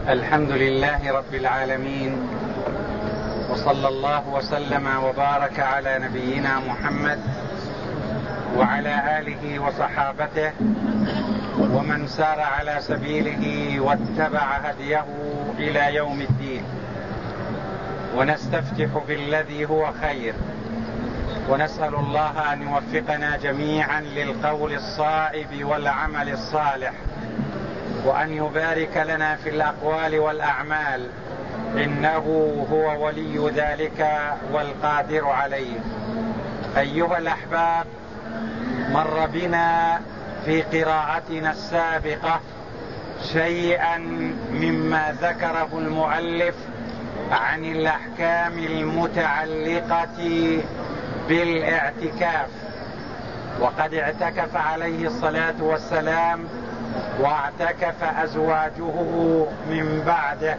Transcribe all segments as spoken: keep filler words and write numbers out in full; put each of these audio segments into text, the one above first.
الحمد لله رب العالمين، وصلى الله وسلم وبارك على نبينا محمد وعلى آله وصحابته ومن سار على سبيله واتبع هديه إلى يوم الدين. ونستفتح بالذي هو خير، ونسأل الله أن يوفقنا جميعا للقول الصائب والعمل الصالح، وأن يبارك لنا في الأقوال والأعمال، إنه هو ولي ذلك والقادر عليه. أيها الأحباب، مر بنا في قراءتنا السابقة شيئا مما ذكره المؤلف عن الأحكام المتعلقة بالاعتكاف، وقد اعتكف عليه الصلاة والسلام واعتكف أزواجه من بعده،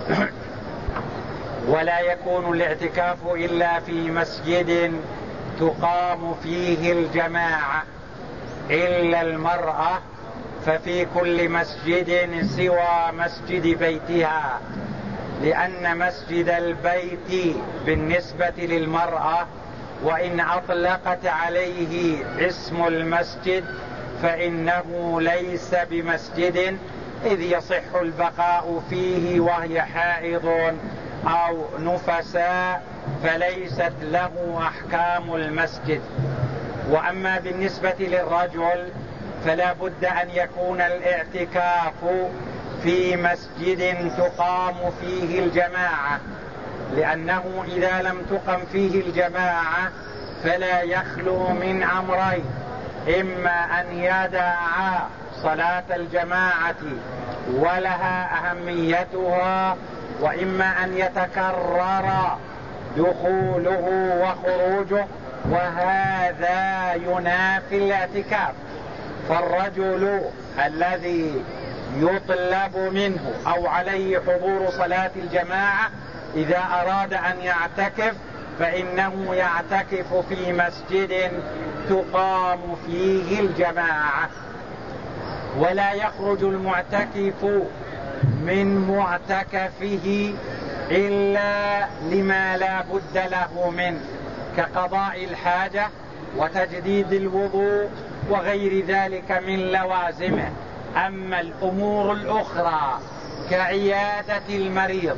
ولا يكون الاعتكاف إلا في مسجد تقام فيه الجماعة، إلا المرأة ففي كل مسجد سوى مسجد بيتها، لأن مسجد البيت بالنسبة للمرأة وإن أطلقت عليه اسم المسجد فإنه ليس بمسجد، إذ يصح البقاء فيه وهي حائض أو نفساء، فليست له أحكام المسجد. وأما بالنسبة للرجل فلا بد أن يكون الاعتكاف في مسجد تقام فيه الجماعة، لأنه إذا لم تقم فيه الجماعة فلا يخلو من أمرين: إما أن يدع صلاة الجماعة ولها أهميتها، وإما أن يتكرر دخوله وخروجه، وهذا ينافي الاعتكاف. فالرجل الذي يطلب منه أو عليه حضور صلاة الجماعة إذا أراد أن يعتكف فإنه يعتكف في مسجد تقام فيه الجماعة، ولا يخرج المعتكف من معتكفه إلا لما لا بد له منه، كقضاء الحاجة وتجديد الوضوء وغير ذلك من لوازمه. أما الأمور الأخرى كعيادة المريض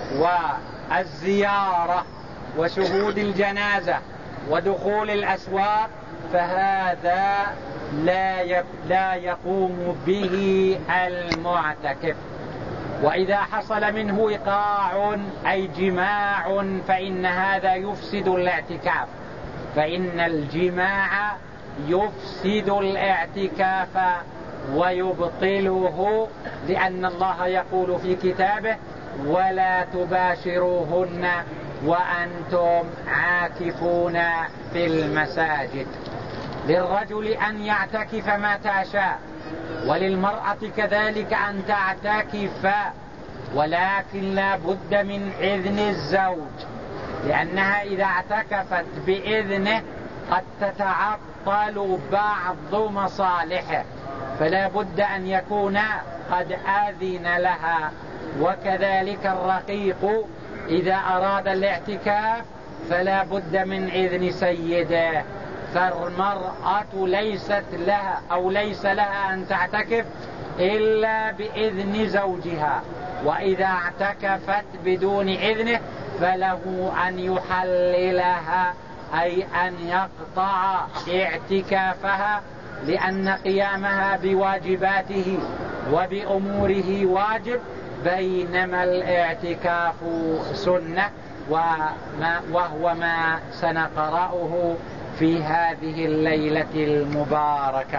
والزيارة وشهود الجنازة ودخول الأسواق فهذا لا يقوم به المعتكف. وإذا حصل منه وقاع أي جماع فإن هذا يفسد الاعتكاف، فإن الجماع يفسد الاعتكاف ويبطله، لأن الله يقول في كتابه: ولا تباشروهن وأنتم عاكفون في المساجد. للرجل أن يعتكف متى شاء، وللمرأة كذلك أن تعتكف، ولكن لا بد من إذن الزوج، لأنها إذا اعتكفت بإذنه قد تتعطل بعض مصالحه، فلا بد أن يكون قد آذن لها. وكذلك الرقيق إذا أراد الاعتكاف فلا بد من إذن سيده، فالمرأة ليست لها أو ليس لها أن تعتكف إلا بإذن زوجها، وإذا اعتكفت بدون إذنه فله أن يحللها، أي أن يقطع اعتكافها، لأن قيامها بواجباته وبأموره واجب، بينما الاعتكاف سنة، وهو ما سنقرأه في هذه الليلة المباركة.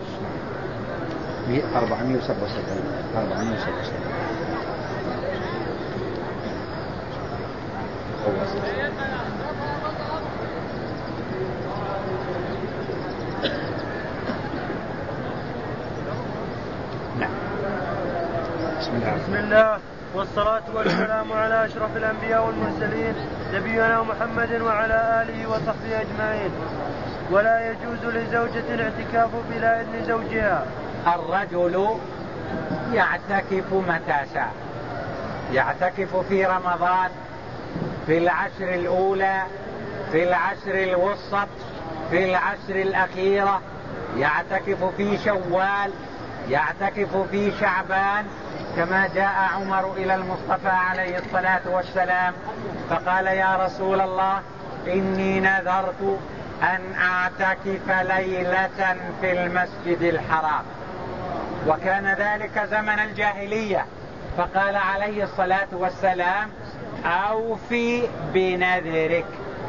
أربعمائة وسبعة وسبعين أربعمائة وسبعة وسبعين. بسم الله. بسم الله والصلاة والسلام على أشرف الأنبياء والمرسلين نبينا محمد وعلى آله وصحبه أجمعين. ولا يجوز لزوجة الاعتكاف بلا إذن زوجها. الرجل يعتكف متى شاء، يعتكف في رمضان، في العشر الأولى، في العشر الوسط، في العشر الأخيرة، يعتكف في شوال، يعتكف في شعبان، كما جاء عمر إلى المصطفى عليه الصلاة والسلام فقال: يا رسول الله إني نذرت أن أعتكف ليلة في المسجد الحرام، وكان ذلك زمن الجاهلية، فقال عليه الصلاة والسلام: أوفي بنذرك.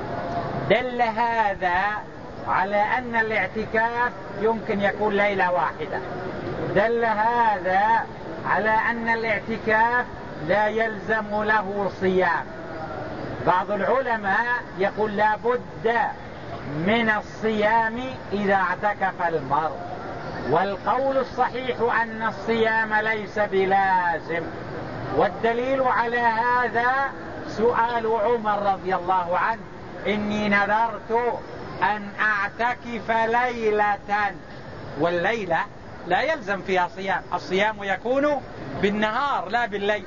دل هذا على أن الاعتكاف يمكن يكون ليلة واحدة، دل هذا على أن الاعتكاف لا يلزم له صيام. بعض العلماء يقول لا بد من الصيام إذا اعتكف المرء، والقول الصحيح أن الصيام ليس بلازم، والدليل على هذا سؤال عمر رضي الله عنه: إني نذرت أن أعتكف ليلة، والليلة لا يلزم فيها صيام، الصيام يكون بالنهار لا بالليل.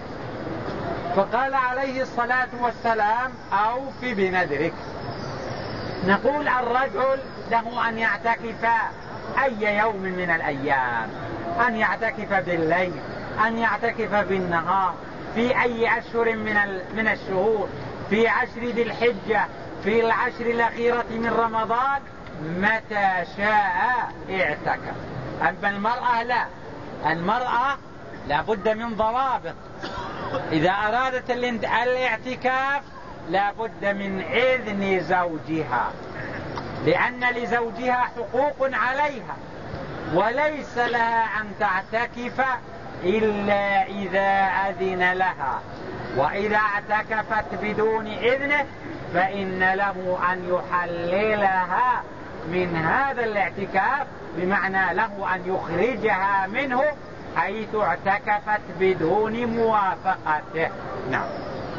فقال عليه الصلاة والسلام: أوف بنذرك. نقول الرجل له أن يعتكف أي يوم من الأيام، أن يعتكف بالليل، أن يعتكف بالنهار، في أي أشهر من من الشهور، في عشر ذي الحجة، في العشر الأخيرة من رمضان، متى شاء اعتكف. أما المرأة لا، المرأة لا بد من ضوابط. إذا أرادت الاعتكاف لا بد من إذن زوجها، لأن لزوجها حقوق عليها، وليس لها أن تعتكف إلا إذا أذن لها، وإذا اعتكفت بدون إذنه فإن له أن يحللها من هذا الاعتكاف، بمعنى له أن يخرجها منه حيث اعتكفت بدون موافقته. نعم.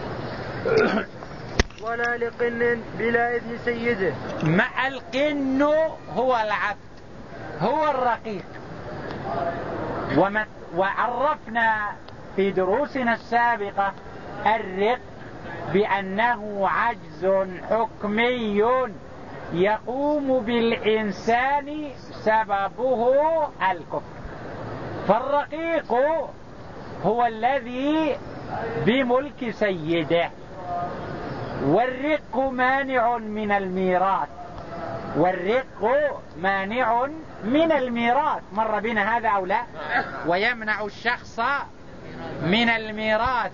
ولا لقن بلا إذن سيده. مع القن هو العبد، هو الرقيق. وعرفنا في دروسنا السابقة الرق بأنه عجز حكمي يقوم بالإنسان سببه الكفر. فالرقيق هو الذي بملك سيده، والرق مانع من الميراث، والرق مانع من الميراث، مر بنا هذا أو لا؟ ويمنع الشخص من الميراث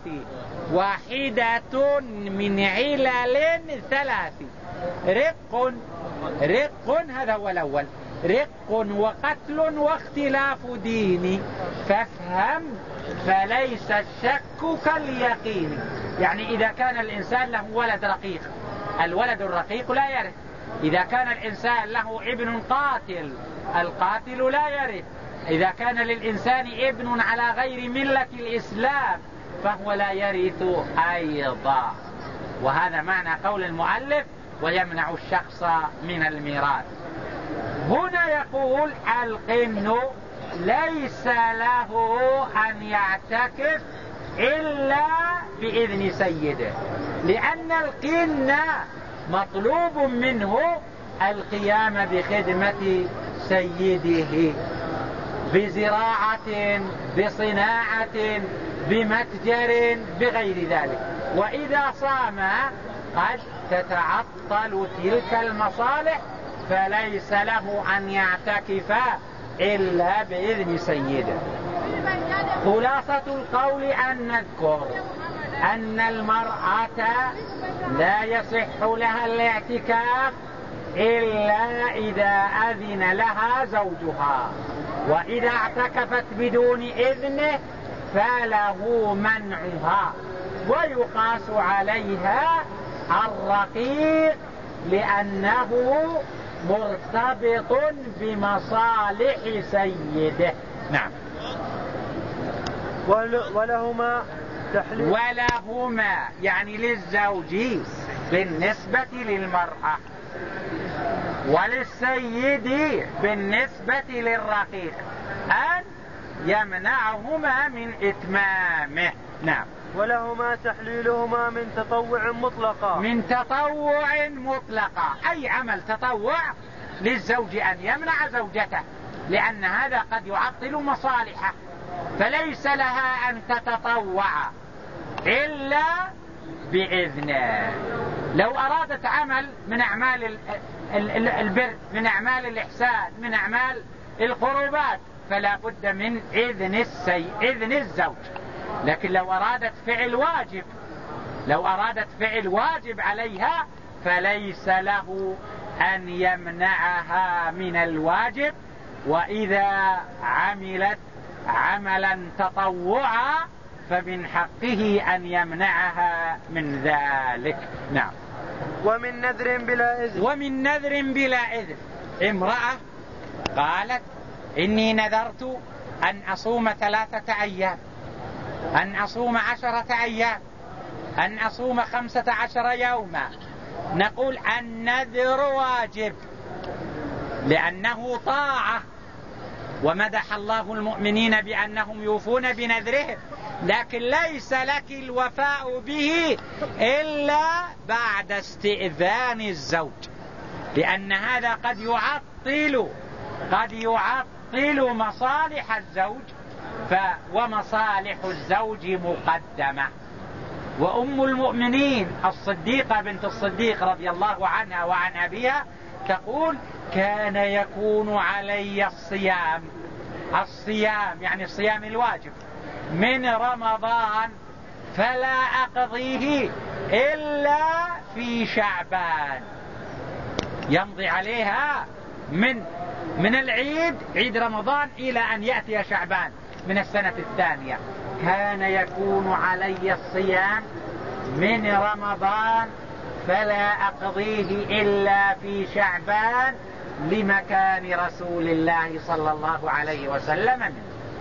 واحدة من علل ثلاث: رق، رق هذا هو الأول، رق وقتل واختلاف دين، فافهم فليس الشك كاليقين. يعني إذا كان الإنسان له ولد رقيق، الولد الرقيق لا يرث. إذا كان الإنسان له ابن قاتل، القاتل لا يرث. إذا كان للإنسان ابن على غير ملة الإسلام فهو لا يرث أيضا. وهذا معنى قول المؤلف: ويمنع الشخص من الميراث. هنا يقول القن ليس له أن يعتكف إلا بإذن سيده، لأن القن مطلوب منه القيام بخدمة سيده، بزراعة، بصناعة، بمتجر، بغير ذلك. وإذا صام قد تتعطل تلك المصالح، فليس له أن يعتكف إلا بإذن سيده. خلاصة القول أن نذكر أن المرأة لا يصح لها الاعتكاف إلا إذا أذن لها زوجها، وإذا اعتكفت بدون إذنه فله منعها. ويقاس عليها الرقيق لأنه مرتبط بمصالح سيده. نعم. ولهما تحليل، ولهما يعني للزوج بالنسبة للمرأة، وللسيد بالنسبة للرقيق، أن يمنعهما من إتمامه. نعم. ولهما تحليلهما من تطوع مطلقا من تطوع مطلقا، أي عمل تطوع للزوج أن يمنع زوجته، لأن هذا قد يعطل مصالحه، فليس لها أن تتطوع إلا بإذنه. لو أرادت عمل من أعمال البر، من أعمال الإحسان، من أعمال القربات، فلا بد من إذن السي... إذن الزوج. لكن لو أرادت فعل واجب، لو أرادت فعل واجب عليها فليس له أن يمنعها من الواجب. وإذا عملت عملا تطوعا فمن حقه أن يمنعها من ذلك. نعم. ومن نذر بلا إذن، ومن نذر بلا إذن. امرأة قالت إني نذرت أن أصوم ثلاثة أيام، أن أصوم عشرة أيام، أن أصوم خمسة عشر يوما. نقول النذر واجب لأنه طاعة، ومدح الله المؤمنين بأنهم يوفون بنذرهم، لكن ليس لك الوفاء به إلا بعد استئذان الزوج، لأن هذا قد يعطل قد يعطل مصالح الزوج، ف ومصالح الزوج مقدمة. وأم المؤمنين الصديقة بنت الصديق رضي الله عنها وعن أبيها تقول كان يكون علي الصيام، الصيام يعني الصيام الواجب، من رمضان فلا أقضيه إلا في شعبان. يمضي عليها من من العيد، عيد رمضان، إلى أن يأتي شعبان من السنة الثانية. كان يكون علي الصيام من رمضان فلا أقضيه إلا في شعبان لمكان رسول الله صلى الله عليه وسلم منه.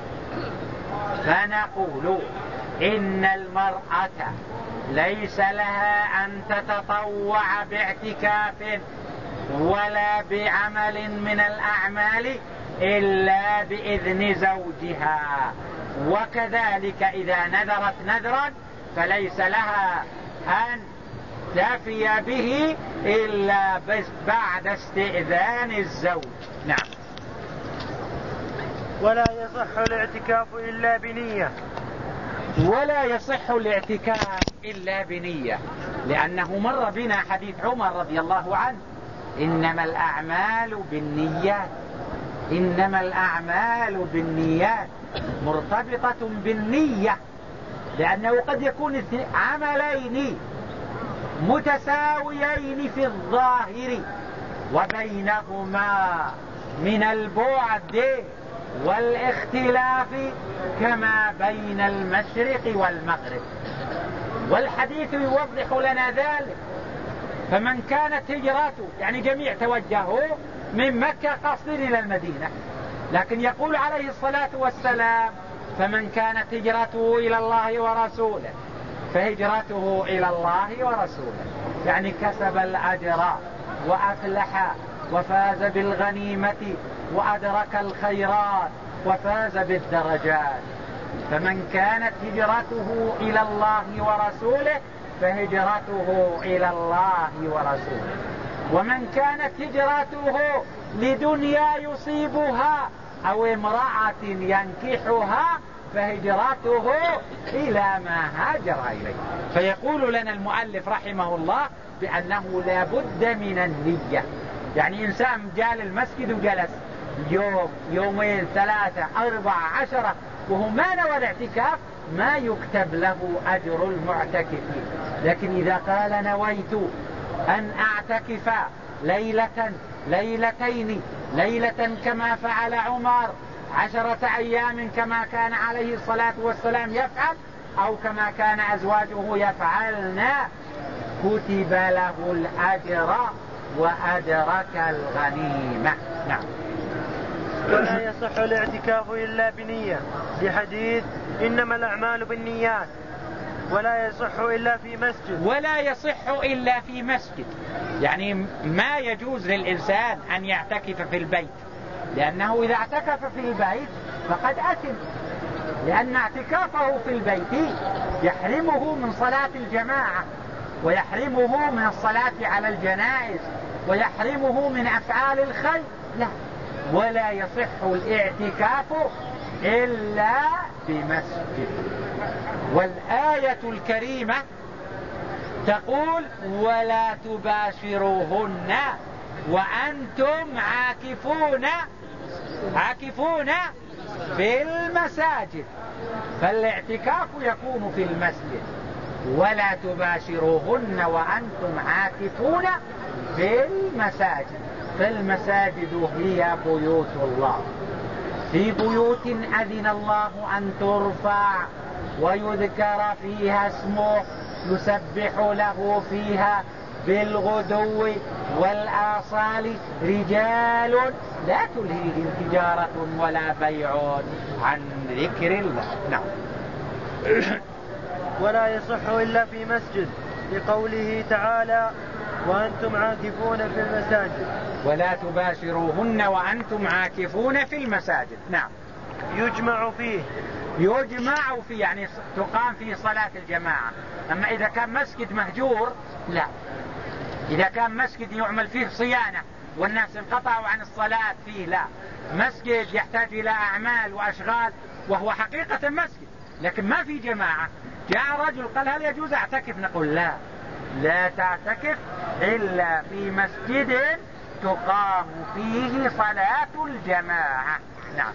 فنقول إن المرأة ليس لها أن تتطوع باعتكاف ولا بعمل من الأعمال إلا بإذن زوجها، وكذلك إذا نذرت نذرا فليس لها أن تفي به إلا بعد استئذان الزوج. نعم. ولا يصح الاعتكاف إلا بنية، ولا يصح الاعتكاف إلا بنية، لأنه مر بنا حديث عمر رضي الله عنه إنما الأعمال بالنيات، إنما الأعمال بالنيات، مرتبطة بالنية، لأنه قد يكون عملين متساويين في الظاهر وبينهما من البعد والاختلاف كما بين المشرق والمغرب، والحديث يوضح لنا ذلك. فمن كانت هجرته، يعني جميع توجهوا من مكة قصد إلى المدينة، لكن يقول عليه الصلاة والسلام فمن كانت هجرته إلى الله ورسوله فهجرته إلى الله ورسوله، يعني كسب الأجر وأفلح وفاز بالغنيمة وأدرك الخيرات وفاز بالدرجات. فمن كانت هجرته إلى الله ورسوله فهجرته إلى الله ورسوله، ومن كانت هجرته لدنيا يصيبها أو امرأة ينكحها فهجرته إلى ما هاجر إليه. فيقول لنا المؤلف رحمه الله بأنه لا بد من النية، يعني إنسان جاء للمسجد وجلس يوم يومين ثلاثة أربعة عشرة وهو ما نوى الاعتكاف ما يكتب له أجر المعتكفين. لكن إذا قال نويت أن أعتكف ليلة ليلتين ليلة كما فعل عمر، عشرة أيام كما كان عليه الصلاة والسلام يفعل، أو كما كان أزواجه يفعلن، كتب له الأجر وأدرك الغنيمة. نعم. ولا يصح الاعتكاف إلا بنية لحديث إنما الأعمال بالنيات. ولا يصح إلا في مسجد، ولا يصح إلا في مسجد، يعني ما يجوز للإنسان أن يعتكف في البيت، لأنه إذا اعتكف في البيت فقد أثم، لأن اعتكافه في البيت يحرمه من صلاة الجماعة، ويحرمه من الصلاة على الجنائز، ويحرمه من أفعال الخير. لا، ولا يصح الاعتكاف إلا بمسجد. والآية الكريمة تقول ولا تباشروهن وأنتم عاكفون عاكفون في المساجد، فالاعتكاف يكون في المسجد. ولا تباشروهن وأنتم عاكفون في المساجد، فالمساجد هي بيوت الله، في بيوت أذن الله أن ترفع ويذكر فيها اسمه يسبح له فيها بالغدو والآصال رجال لا تلهيهم تجارة ولا بيع عن ذكر الله. نعم. ولا يصح إلا في مسجد، لقوله تعالى وأنتم عاكفون في المساجد. ولا تباشروهن وأنتم عاكفون في المساجد. نعم. يجمع فيه يجمع فيه يعني تقام فيه صلاة الجماعة. أما إذا كان مسجد مهجور لا، إذا كان مسجد يعمل فيه صيانة والناس انقطعوا عن الصلاة فيه لا، مسجد يحتاج إلى أعمال وأشغال وهو حقيقة مسجد لكن ما في جماعة، جاء رجل قال هل يجوز أعتكف؟ نقول لا، لا تعتكف إلا في مسجد تقام فيه صلاة الجماعة. نعم.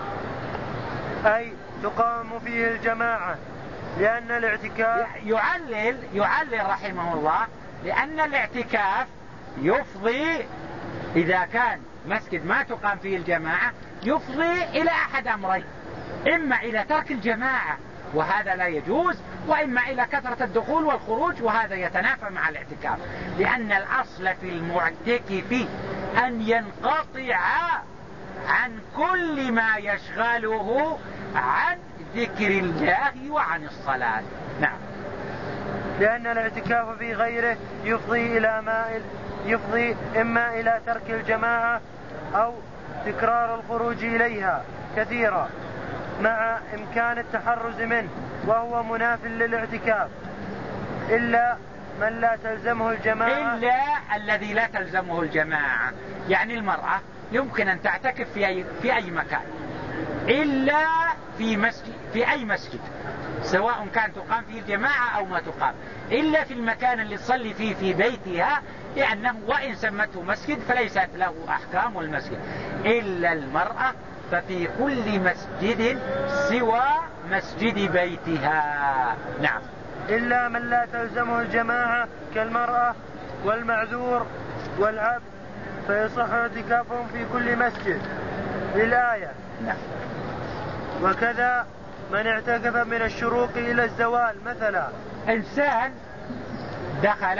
أي تقام فيه الجماعة، لأن الاعتكاف يعلل يعلل رحمه الله لأن الاعتكاف يفضي إذا كان مسجد ما تقام فيه الجماعة يفضي إلى أحد أمرين، إما إلى ترك الجماعة وهذا لا يجوز، وإما إلى كثرة الدخول والخروج وهذا يتنافى مع الاعتكاف، لأن الأصل في المعتكف أن ينقطع عن كل ما يشغله عن ذكر الله وعن الصلاة. نعم. لأن الاعتكاف في غيره يفضي إلى ما يفضي إما إلى ترك الجماعة أو تكرار الخروج إليها كثيرا مع إمكان التحرز منه، وهو مناف للاعتكاف، إلا من لا تلزمه الجماعة. إلا الذي لا تلزمه الجماعة، يعني المرأة يمكن أن تعتكف في أي, في أي مكان إلا في مسجد، في أي مسجد سواء كان تقام فيه الجماعة أو ما تقام، إلا في المكان اللي تصلي فيه في بيتها، لأنه وإن سمته مسجد فليست له أحكام المسجد. إلا المرأة ففي كل مسجد سوى مسجد بيتها. نعم. إلا من لا تلزمه الجماعة كالمرأة والمعذور والعبد فيصح اعتكافهم في كل مسجد للآية. نعم. وكذا من اعتكف من الشروق إلى الزوال، مثلا إنسان دخل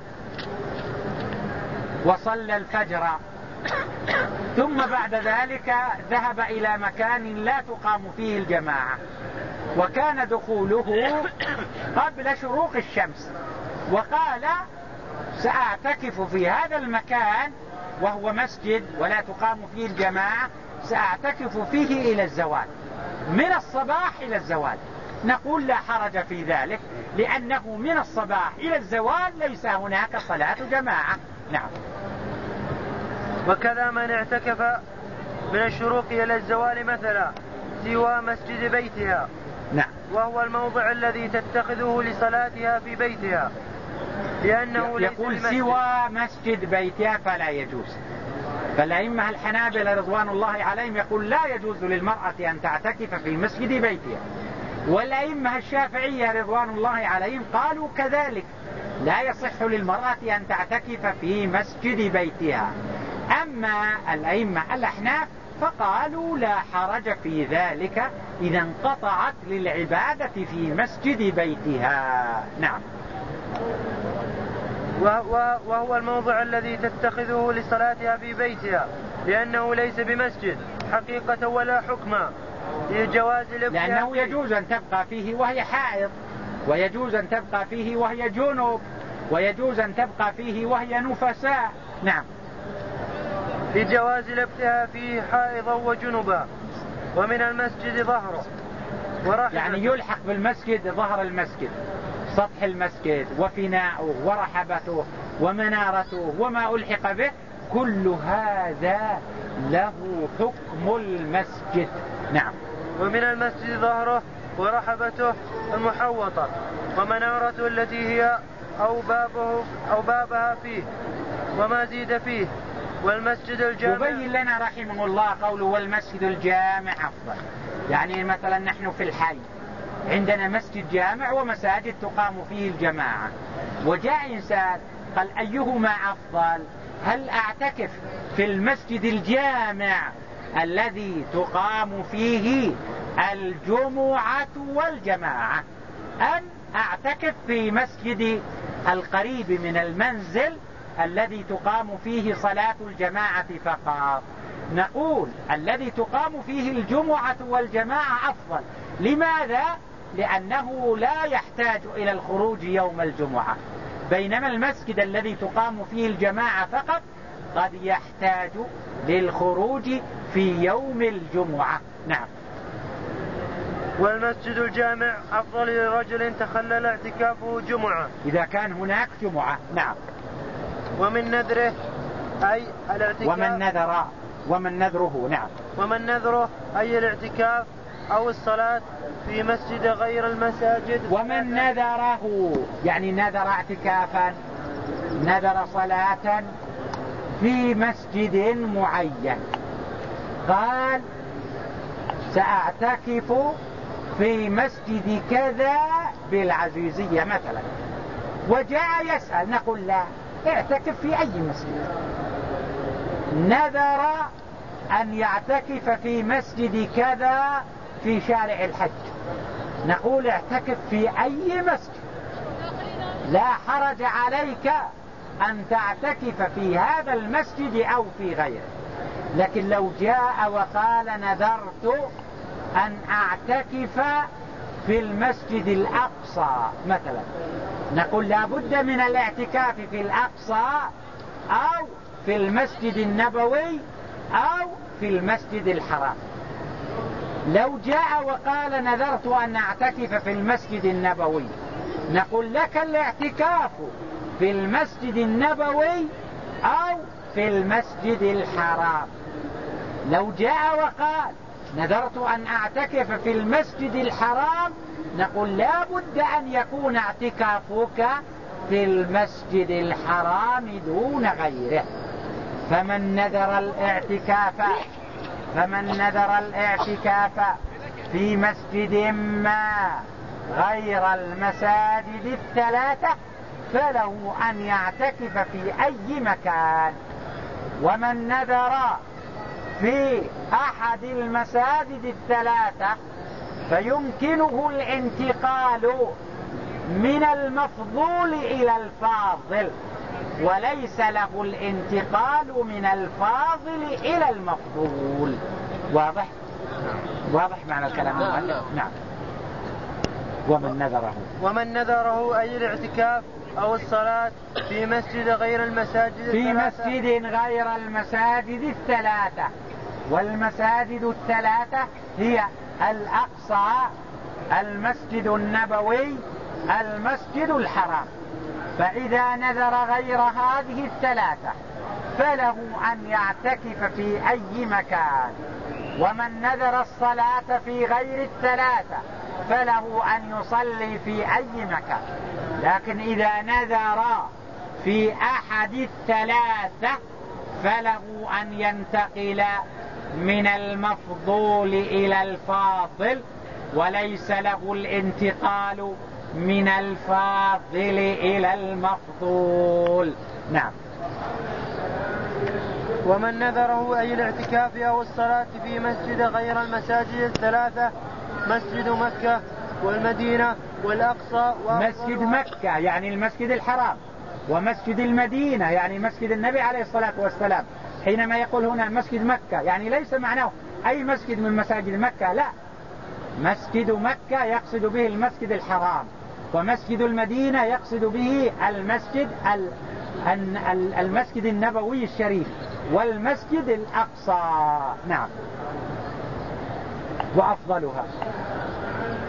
وصلى الفجر ثم بعد ذلك ذهب إلى مكان لا تقام فيه الجماعة، وكان دخوله قبل شروق الشمس، وقال سأعتكف في هذا المكان وهو مسجد ولا تقام فيه الجماعة، سأعتكف فيه إلى الزوال، من الصباح إلى الزوال. نقول لا حرج في ذلك، لأنه من الصباح إلى الزوال ليس هناك صلاة جماعة. نعم. وكذا من اعتكف من الشروق إلى الزوال مثلا سوى مسجد بيتها. نعم. وهو الموضع الذي تتخذه لصلاتها في بيتها، لأنه يقول سوى مسجد بيتها فلا يجوز. فالأئمة الحنابلة رضوان الله عليهم يقول لا يجوز للمرأة أن تعتكف في مسجد بيتها، والأئمة الشافعية رضوان الله عليهم قالوا كذلك لا يصح للمرأة أن تعتكف في مسجد بيتها. أما الأئمة الأحناف فقالوا لا حرج في ذلك إذا انقطعت للعبادة في مسجد بيتها. نعم. وهو الموضع الذي تتخذه لصلاتها في بيتها، لأنه ليس بمسجد حقيقة ولا حكما، لجواز الابتلاء، لأنه يجوز أن تبقى فيه وهي حائض، ويجوز أن تبقى فيه وهي جنوب، ويجوز أن تبقى فيه وهي نفساء. نعم. لجواز الابتلاء فيه حائضا وجنبا. ومن المسجد ظهره، يعني يلحق بالمسجد ظهر المسجد، سطح المسجد وفناؤه ورحبته ومنارته وما ألحق به، كل هذا له حكم المسجد. نعم. ومن المسجد ظهره ورحبته المحوطة ومنارته التي هي أو بابه أو بابها فيه وما زيد فيه. والمسجد الجامع يبين لنا رحمه الله قوله والمسجد الجامع أفضل. يعني مثلا نحن في الحي عندنا مسجد جامع ومساجد تقام فيه الجماعة، وجاء إنسان قال أيهما أفضل؟ هل أعتكف في المسجد الجامع الذي تقام فيه الجمعة والجماعة، أم أعتكف في مسجد القريب من المنزل الذي تقام فيه صلاة الجماعة فقط؟ نقول الذي تقام فيه الجمعة والجماعة أفضل. لماذا؟ لأنه لا يحتاج إلى الخروج يوم الجمعة، بينما المسجد الذي تقام فيه الجماعة فقط قد يحتاج للخروج في يوم الجمعة. نعم. والمسجد الجامع أفضل لرجل تخلل اعتكافه جمعة إذا كان هناك جمعة. نعم. ومن نذره أي الاعتكاف ومن نذر ومن نذره. نعم. ومن نذره أي الاعتكاف أو الصلاة في مسجد غير المساجد. ومن نذره يعني نذر اعتكافا، نذر صلاة في مسجد معين، قال سأعتكف في مسجد كذا بالعزيزية مثلا، وجاء يسأل، نقول لا، اعتكف في أي مسجد. نذر أن يعتكف في مسجد كذا في شارع الحج، نقول اعتكف في أي مسجد، لا حرج عليك أن تعتكف في هذا المسجد أو في غيره. لكن لو جاء وقال نذرت أن أعتكف في المسجد الأقصى مثلا، نقول لا بد من الاعتكاف في الأقصى أو في المسجد النبوي أو في المسجد الحرام. لو جاء وقال نذرت أن أعتكف في المسجد النبوي، نقول لك الاعتكاف في المسجد النبوي أو في المسجد الحرام. لو جاء وقال نذرت أن أعتكف في المسجد الحرام، نقول لا بد أن يكون اعتكافك في المسجد الحرام دون غيره. فمن نذر الاعتكاف فمن نذر الاعتكاف في مسجد ما غير المساجد الثلاثة فله أن يعتكف في أي مكان. ومن نذر في أحد المساجد الثلاثة فيمكنه الانتقال من المفضول إلى الفاضل، وليس له الانتقال من الفاضل إلى المفضول. واضح؟ واضح معنى الكلام؟ نعم. ومن نذره ومن نذره أي الاعتكاف أو الصلاة في مسجد غير المساجد في الثلاثة مسجد غير المساجد الثلاثة. والمساجد الثلاثة هي الأقصى، المسجد النبوي، المسجد الحرام. فإذا نذر غير هذه الثلاثة فله أن يعتكف في أي مكان. ومن نذر الصلاة في غير الثلاثة فله أن يصلي في أي مكان. لكن إذا نذر في أحد الثلاثة فله أن ينتقل من المفضول إلى الفاضل، وليس له الانتقال من الفاضل إلى المفضول. نعم. ومن نذره أي الاعتكاف أو الصلاة في مسجد غير المساجد الثلاثة مسجد مكة والمدينة والأقصى. مسجد مكة يعني المسجد الحرام، ومسجد المدينة يعني مسجد النبي عليه الصلاة والسلام. حينما يقول هنا مسجد مكة يعني ليس معناه أي مسجد من مساجد مكة، لا، مسجد مكة يقصد به المسجد الحرام، ومسجد المدينة يقصد به المسجد المسجد النبوي الشريف والمسجد الأقصى. نعم. وأفضلها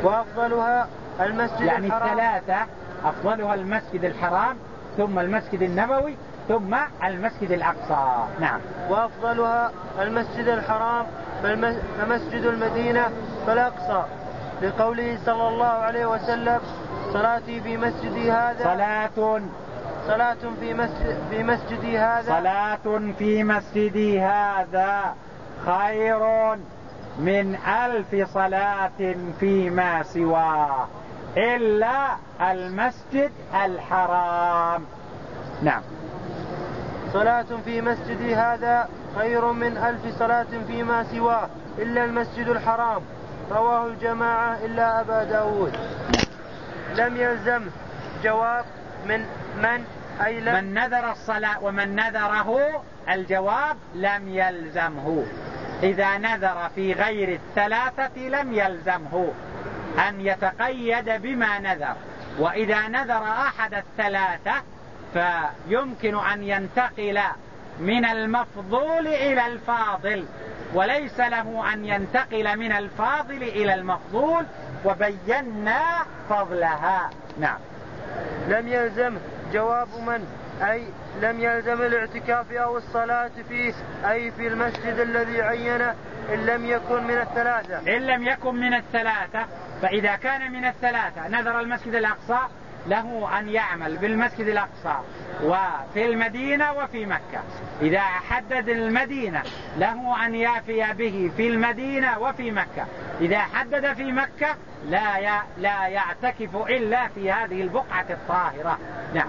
وأفضلها المسجد يعني الحرام. الثلاثة أفضلها المسجد الحرام ثم المسجد النبوي ثم المسجد الأقصى. نعم. وأفضلها المسجد الحرام فمسجد المدينة فالأقصى، لقوله صلى الله عليه وسلم: صلاتي في مسجدي هذا صلاة صلاة في مسجد في مسجدي هذا صلاة في مسجدي هذا خير من ألف صلاة فيما سواه إلا المسجد الحرام. نعم. صلاة في مسجدي هذا خير من ألف صلاة فيما سواه إلا المسجد الحرام. رواه الجماعة إلا أبا داود. لم يلزم جواب من من أي لم من نذر الصلاة ومن نذره الجواب لم يلزمه. إذا نذر في غير الثلاثة لم يلزمه أن يتقيد بما نذر، وإذا نذر أحد الثلاثة فيمكن أن ينتقل من المفضول إلى الفاضل، وليس له أن ينتقل من الفاضل إلى المفضول، وبينا فضلها. نعم. لم يلزم جواب من أي لم يلزم الاعتكاف أو الصلاة فيه أي في المسجد الذي عينه إن لم يكن من الثلاثة. إن لم يكن من الثلاثة، فإذا كان من الثلاثة نذر المسجد الأقصى له أن يعمل بالمسجد الأقصى وفي المدينة وفي مكة. إذا حدد المدينة له أن يافي به في المدينة وفي مكة. إذا حدد في مكة لا لا يعتكف إلا في هذه البقعة الطاهرة. نعم.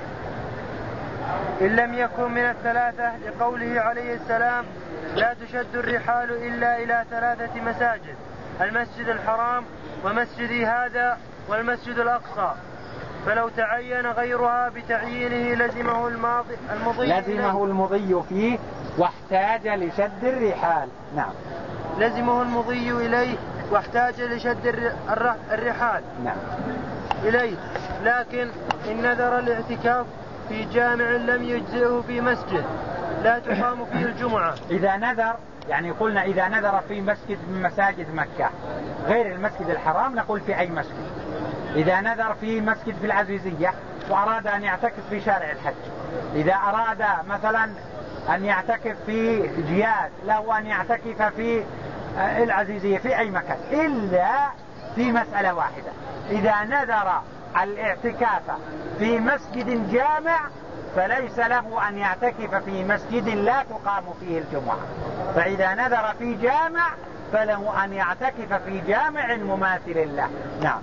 إن لم يكن من الثلاثة لقوله عليه السلام: لا تشد الرحال إلا إلى ثلاثة مساجد: المسجد الحرام ومسجدي هذا والمسجد الأقصى. فلو تعين غيرها بتعيينه لزمه الماضي المضي لزمه المضي فيه واحتاج لشد الرحال. نعم. لزمه المضي إليه واحتاج لشد الرحال. نعم. إليه. لكن إن نذر الاعتكاف في جامع لم يجزئه في مسجد لا تقام فيه الجمعة. إذا نذر، يعني قلنا إذا نذر في مسجد من مساجد مكة غير المسجد الحرام نقول في أي مسجد. إذا نذر في مسجد في العزيزية وأراد أن يعتكف في شارع الحج، إذا أراد مثلا أن يعتكف في جياد له أن يعتكف في العزيزية في أي مكان، إلا في مسألة واحدة: إذا نذر الاعتكاف في مسجد جامع فليس له أن يعتكف في مسجد لا تقام فيه الجمعة. فإذا نذر في جامع فله أن يعتكف في جامع مماثل له. نعم.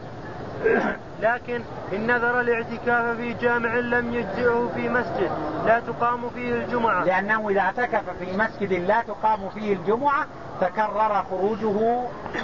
لكن إن نذر الاعتكاف في جامع لم يجزئه في مسجد لا تقام فيه الجمعة، لأنه إذا اعتكف في مسجد لا تقام فيه الجمعة تكرر خروجه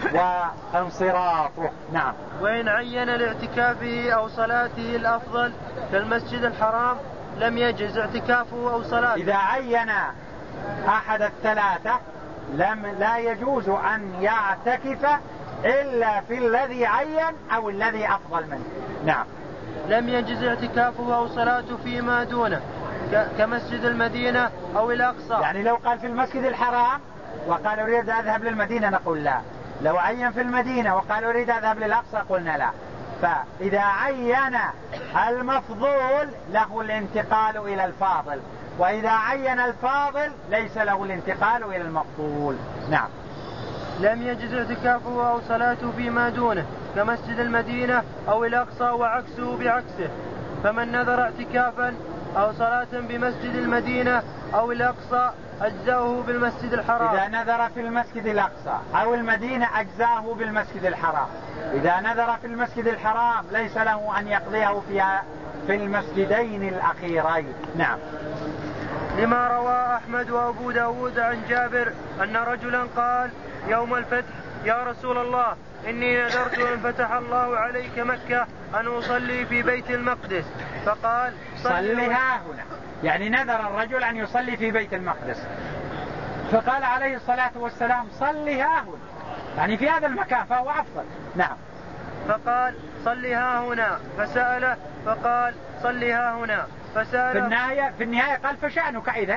وانصرافه. نعم. وإن عين لاعتكافه أو صلاته الأفضل كالمسجد الحرام لم يجز اعتكافه أو صلاته. إذا عين أحد الثلاثة لم لا يجوز أن يعتكف إلا في الذي عين أو الذي أفضل منه. نعم. لم يجز اعتكافه أو صلاته فيما دونه كمسجد المدينة أو الأقصى. يعني لو قال في المسجد الحرام وقال أريد أذهب للمدينة نقول لا. لو عين في المدينة وقال أريد أذهب للأقصى قلنا لا. فإذا عين المفضول له الانتقال إلى الفاضل، وإذا عين الفاضل ليس له الانتقال إلى المفضول. نعم. لم يجز اعتكافه أو صلاته فيما دونه كمسجد المدينة أو الأقصى وعكسه بعكسه. فمن نذر اعتكافا أو صلاة بمسجد المدينة أو الأقصى أجزاه بالمسجد الحرام. إذا نذر في المسجد الأقصى أو المدينة أجزاه بالمسجد الحرام. إذا نذر في المسجد الحرام ليس له أن يقضيه في في المسجدين الأخيرين. نعم. لما روى أحمد وأبو داود عن جابر أن رجلا قال يوم الفتح: يا رسول الله إني نذرت إن فتح الله عليك مكة أن أصلي في بيت المقدس. فقال: صلها هنا. يعني نذر الرجل أن يصلي في بيت المقدس، فقال عليه الصلاة والسلام: صلها هنا، يعني في هذا المكان فهو أفضل. نعم. فقال: صلها هنا. فسأله فقال: صلها هنا. فسأله في النهاية في النهاية قال: فشأنك إذن،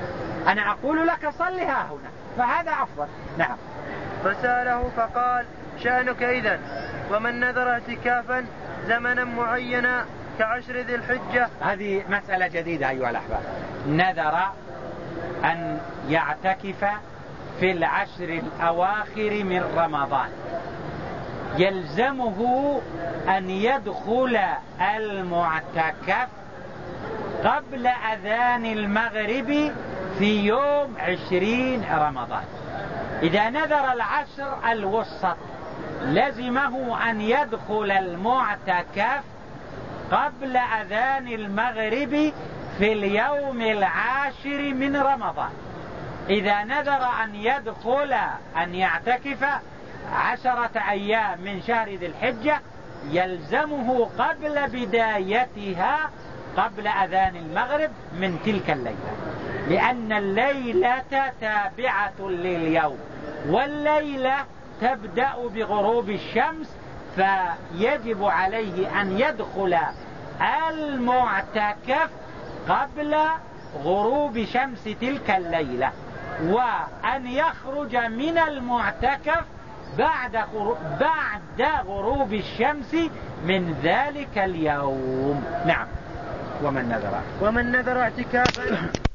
أنا أقول لك صلها هنا، فهذا أفضل. نعم. فسأله فقال: شأنك إذن. ومن نذر اعتكافا زمنا معينا كعشر ذي الحجة. هذه مسألة جديدة أيها الأحباب. نذر أن يعتكف في العشر الأواخر من رمضان، يلزمه أن يدخل المعتكف قبل أذان المغرب في يوم عشرين رمضان. إذا نذر العشر الوسط لزمه أن يدخل المعتكف قبل أذان المغرب في اليوم العاشر من رمضان. إذا نذر أن يدخل أن يعتكف عشرة أيام من شهر ذي الحجة يلزمه قبل بدايتها قبل أذان المغرب من تلك الليلة، لأن الليلة تابعة لليوم، والليلة تبدأ بغروب الشمس، فيجب عليه أن يدخل المعتكف قبل غروب شمس تلك الليلة، وأن يخرج من المعتكف بعد بعد غروب الشمس من ذلك اليوم. نعم. ومن نذر ومن نذر اعتكافا